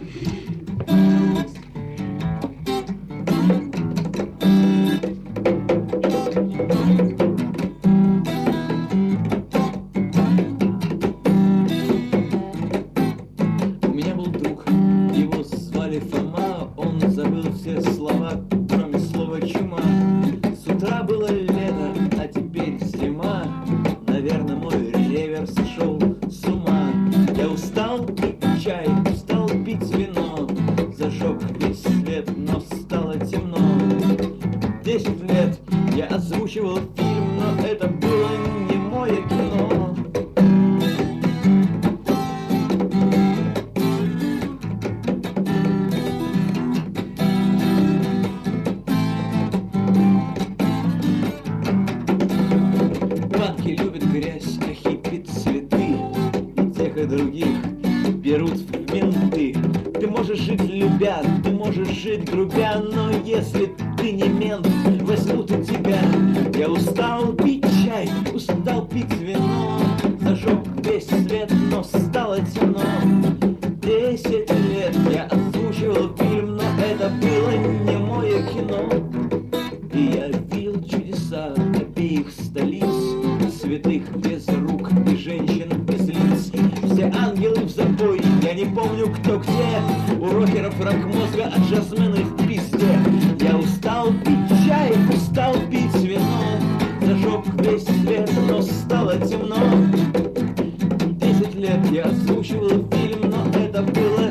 У меня был друг, его звали Фома, он забыл все слова, кроме слова чума. С утра было лето, а теперь зима. Наверное, мой ревер сошел с ума. Я устал пить чай, устал пить вино. Зажег весь свет, но стало темно. 10 лет я озвучивал фильм, но это было не мое кино. Банки любят грязь, а хиппи цветы. И тех, и других берут в менты. Ты можешь жить любя, ты можешь жить грубя, но если ты не мент, возьмут и тебя. Я устал пить чай, устал пить вино. Зажег весь свет, но стало темно. 10 лет я озвучивал фильм, но это было не мое кино. И я видел чудеса обеих столиц, святых без рук и женщин без лиц. Все ангелы в забой, я не помню кто где. У рокеров рак мозга, а джазмены в пизде. Я устал пить чай, устал пить вино. Зажег весь свет, но стало темно. 10 лет я озвучивал фильм, но это было